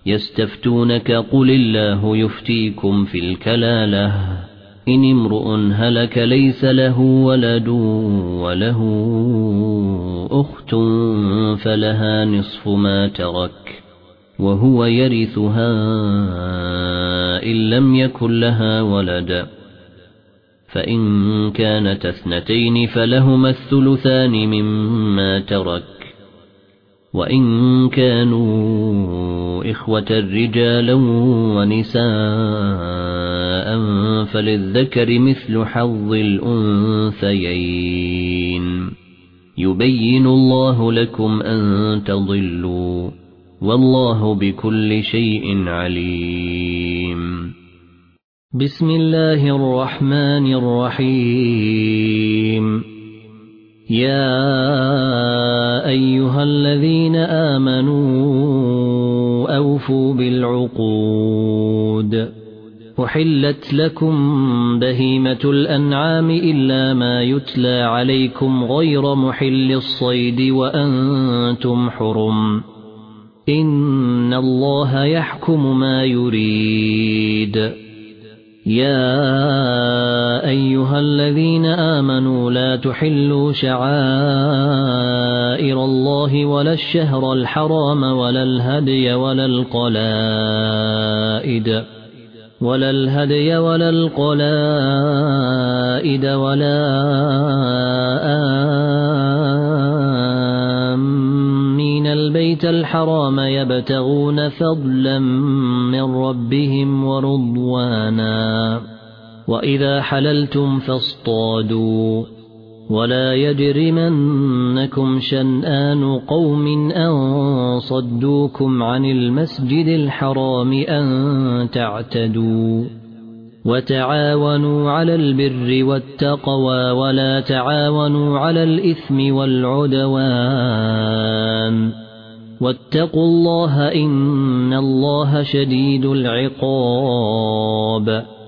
يستفتونك قل الله يفتيكم في الكلالة إن امرؤ هلك ليس له ولد وله أخت فلها نصف ما ترك وهو يرثها إن لم يكن لها ولد فإن كانت اثنتين فلهما الثلثان مما ترك وإن كانوا إخوة رجالا ونساء فللذكر مثل حظ الأنثيين يبين الله لكم أن تضلوا والله بكل شيء عليم. بسم الله الرحمن الرحيم. يا أيها الذين آمنوا أوفوا بالعقود أحلت لكم بهيمة الأنعام إلا ما يتلى عليكم غير محل الصيد وأنتم حرم إن الله يحكم ما يريد. يا أيها الذين آمنوا لا تحلوا شعائر الله ولا الشهر الحرام ولا الهدي ولا القلائد ولا آمين البيت الحرام يبتغون فضلا من ربهم ورضوانا وإذا حللتم فاصطادوا ولا يجرمنكم شنآن قوم أن صدوكم عن المسجد الحرام أن تعتدوا وتعاونوا على البر والتقوى ولا تعاونوا على الإثم والعدوان واتقوا الله إن الله شديد العقاب.